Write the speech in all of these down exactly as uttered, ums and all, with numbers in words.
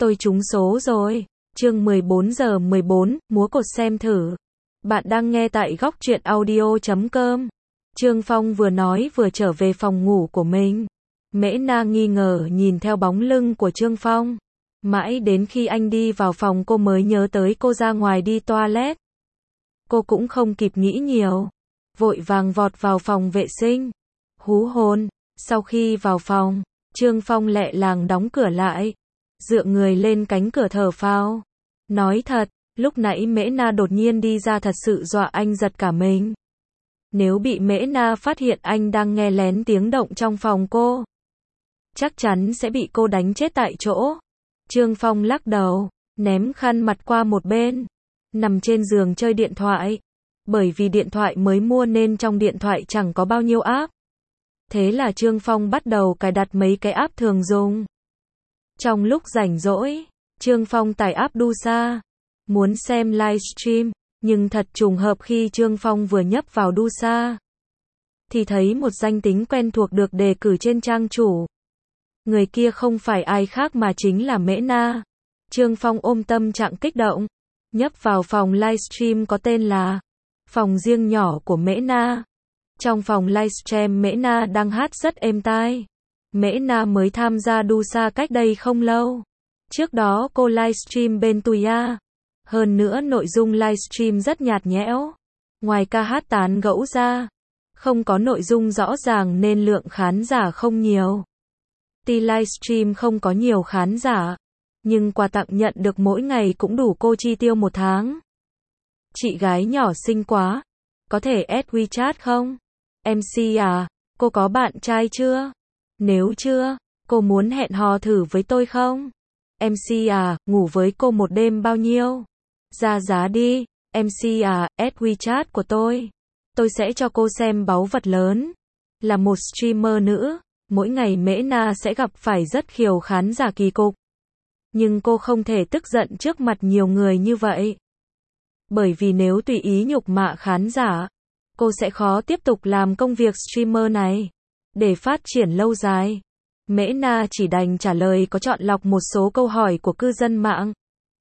Tôi trúng số rồi. Chương mười bốn giờ mười bốn, múa cột xem thử. Bạn đang nghe tại góc truyện audio chấm com. Trương Phong vừa nói vừa trở về phòng ngủ của mình. Mễ Na nghi ngờ nhìn theo bóng lưng của Trương Phong. Mãi đến khi anh đi vào phòng cô mới nhớ tới cô ra ngoài đi toilet. Cô cũng không kịp nghĩ nhiều. Vội vàng vọt vào phòng vệ sinh. Hú hồn. Sau khi vào phòng, Trương Phong lẹ làng đóng cửa lại. Dựa người lên cánh cửa thở phào. Nói thật, lúc nãy Mễ Na đột nhiên đi ra thật sự dọa anh giật cả mình. Nếu bị Mễ Na phát hiện anh đang nghe lén tiếng động trong phòng cô, chắc chắn sẽ bị cô đánh chết tại chỗ. Trương Phong lắc đầu, ném khăn mặt qua một bên, nằm trên giường chơi điện thoại. Bởi vì điện thoại mới mua nên trong điện thoại chẳng có bao nhiêu app. Thế là Trương Phong bắt đầu cài đặt mấy cái app thường dùng. Trong lúc rảnh rỗi, Trương Phong tải app Dusa, muốn xem livestream, nhưng thật trùng hợp khi Trương Phong vừa nhấp vào Dusa, thì thấy một danh tính quen thuộc được đề cử trên trang chủ. Người kia không phải ai khác mà chính là Mễ Na. Trương Phong ôm tâm trạng kích động, nhấp vào phòng livestream có tên là Phòng riêng nhỏ của Mễ Na. Trong phòng livestream Mễ Na đang hát rất êm tai. Mễ Na mới tham gia Dusa cách đây không lâu. Trước đó cô livestream bên Tuya. Hơn nữa nội dung livestream rất nhạt nhẽo. Ngoài ca hát tán gẫu ra, không có nội dung rõ ràng nên lượng khán giả không nhiều. Tuy livestream không có nhiều khán giả, nhưng quà tặng nhận được mỗi ngày cũng đủ cô chi tiêu một tháng. Chị gái nhỏ xinh quá. Có thể add WeChat không? em xê à, cô có bạn trai chưa? Nếu chưa, cô muốn hẹn hò thử với tôi không? em xê à, ngủ với cô một đêm bao nhiêu? Ra giá đi. em xê à, add WeChat của tôi. Tôi sẽ cho cô xem báu vật lớn. Là một streamer nữ, mỗi ngày Mễ Na sẽ gặp phải rất khiêu khán giả kỳ cục. Nhưng cô không thể tức giận trước mặt nhiều người như vậy. Bởi vì nếu tùy ý nhục mạ khán giả, cô sẽ khó tiếp tục làm công việc streamer này. Để phát triển lâu dài, Mễ Na chỉ đành trả lời có chọn lọc một số câu hỏi của cư dân mạng.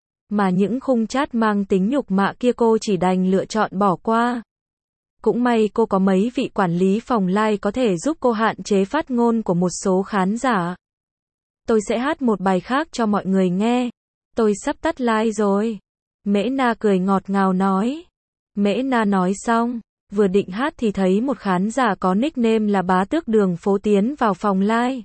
Mà những khung chat mang tính nhục mạ kia cô chỉ đành lựa chọn bỏ qua. Cũng may cô có mấy vị quản lý phòng live có thể giúp cô hạn chế phát ngôn của một số khán giả. Tôi sẽ hát một bài khác cho mọi người nghe. Tôi sắp tắt live rồi. Mễ Na cười ngọt ngào nói. Mễ Na nói xong, vừa định hát thì thấy một khán giả có nickname là Bá Tước Đường Phố tiến vào phòng live.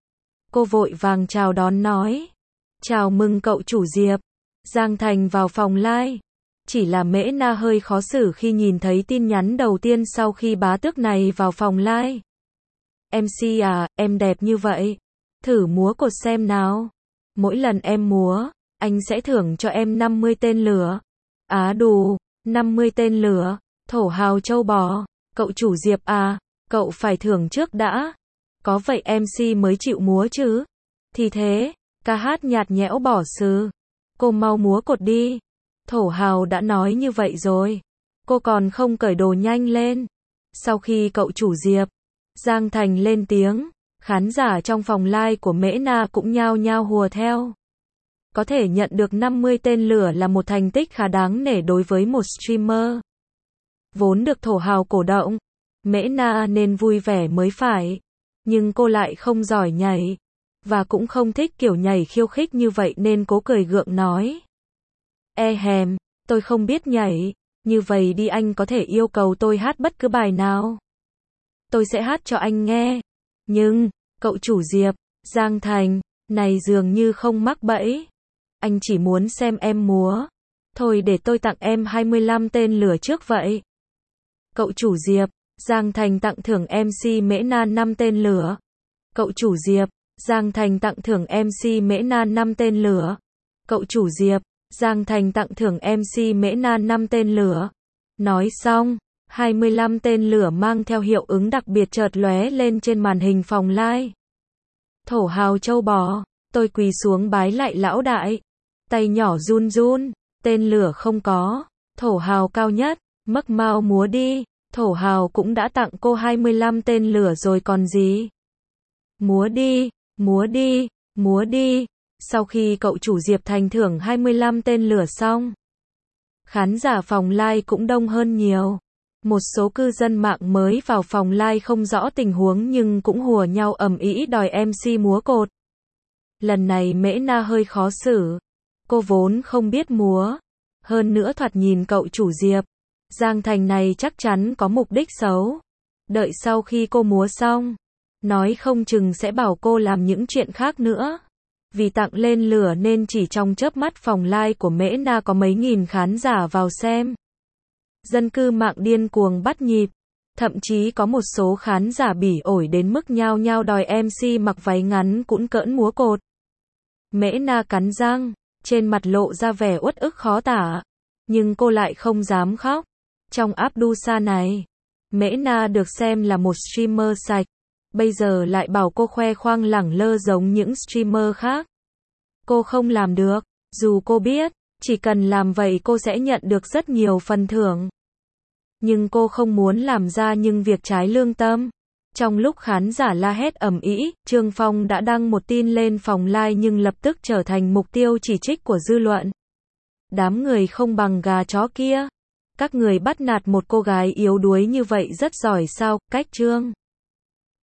Cô vội vàng chào đón nói. Chào mừng cậu chủ Diệp. Giang Thành vào phòng live. Chỉ là Mễ Na hơi khó xử khi nhìn thấy tin nhắn đầu tiên sau khi bá tước này vào phòng live. em xê à, em đẹp như vậy. Thử múa cột xem nào. Mỗi lần em múa, anh sẽ thưởng cho em năm mươi tên lửa. Á đù, năm mươi tên lửa. Thổ hào châu bò. Cậu chủ Diệp à, cậu phải thưởng trước đã. Có vậy em xê mới chịu múa chứ. Thì thế, ca hát nhạt nhẽo bỏ xứ. Cô mau múa cột đi. Thổ hào đã nói như vậy rồi. Cô còn không cởi đồ nhanh lên. Sau khi cậu chủ Diệp, Giang Thành lên tiếng, khán giả trong phòng live của Mễ Na cũng nhao nhao hùa theo. Có thể nhận được năm mươi tên lửa là một thành tích khá đáng nể đối với một streamer. Vốn được thổ hào cổ động, Mễ Na nên vui vẻ mới phải. Nhưng cô lại không giỏi nhảy. Và cũng không thích kiểu nhảy khiêu khích như vậy nên cố cười gượng nói. E hèm, tôi không biết nhảy. Như vậy đi anh có thể yêu cầu tôi hát bất cứ bài nào. Tôi sẽ hát cho anh nghe. Nhưng, cậu chủ Diệp, Giang Thành, này dường như không mắc bẫy. Anh chỉ muốn xem em múa. Thôi để tôi tặng em hai mươi lăm tên lửa trước vậy. Cậu chủ Diệp, Giang Thành tặng thưởng em xê Mễ Na năm tên lửa. Cậu chủ Diệp, Giang Thành tặng thưởng em xê Mễ Na năm tên lửa. Cậu chủ Diệp, Giang Thành tặng thưởng em xê Mễ Na năm tên lửa. Nói xong, hai mươi lăm tên lửa mang theo hiệu ứng đặc biệt chợt lóe lên trên màn hình phòng live. Thổ hào châu bò, tôi quỳ xuống bái lại lão đại. Tay nhỏ run run, tên lửa không có. Thổ hào cao nhất, mấc mau múa đi. Thổ hào cũng đã tặng cô hai mươi lăm tên lửa rồi còn gì. Múa đi, múa đi, múa đi. Sau khi cậu chủ Diệp Thành thưởng hai mươi lăm tên lửa xong, khán giả phòng live cũng đông hơn nhiều. Một số cư dân mạng mới vào phòng live không rõ tình huống nhưng cũng hùa nhau ầm ĩ đòi em xê múa cột. Lần này Mễ Na hơi khó xử. Cô vốn không biết múa. Hơn nữa thoạt nhìn cậu chủ Diệp Giang Thành này chắc chắn có mục đích xấu. Đợi sau khi cô múa xong, nói không chừng sẽ bảo cô làm những chuyện khác nữa. Vì tặng lên lửa nên chỉ trong chớp mắt phòng live của Mễ Na có mấy nghìn khán giả vào xem. Dân cư mạng điên cuồng bắt nhịp. Thậm chí có một số khán giả bỉ ổi đến mức nhao nhao đòi em xê mặc váy ngắn cũn cỡn múa cột. Mễ Na cắn răng, trên mặt lộ ra vẻ uất ức khó tả. Nhưng cô lại không dám khóc. Trong Abdusa này, Mễ Na được xem là một streamer sạch. Bây giờ lại bảo cô khoe khoang lẳng lơ giống những streamer khác. Cô không làm được, dù cô biết, chỉ cần làm vậy cô sẽ nhận được rất nhiều phần thưởng. Nhưng cô không muốn làm ra những việc trái lương tâm. Trong lúc khán giả la hét ầm ĩ, Trương Phong đã đăng một tin lên phòng live nhưng lập tức trở thành mục tiêu chỉ trích của dư luận. Đám người không bằng gà chó kia. Các người bắt nạt một cô gái yếu đuối như vậy rất giỏi sao, cách Trương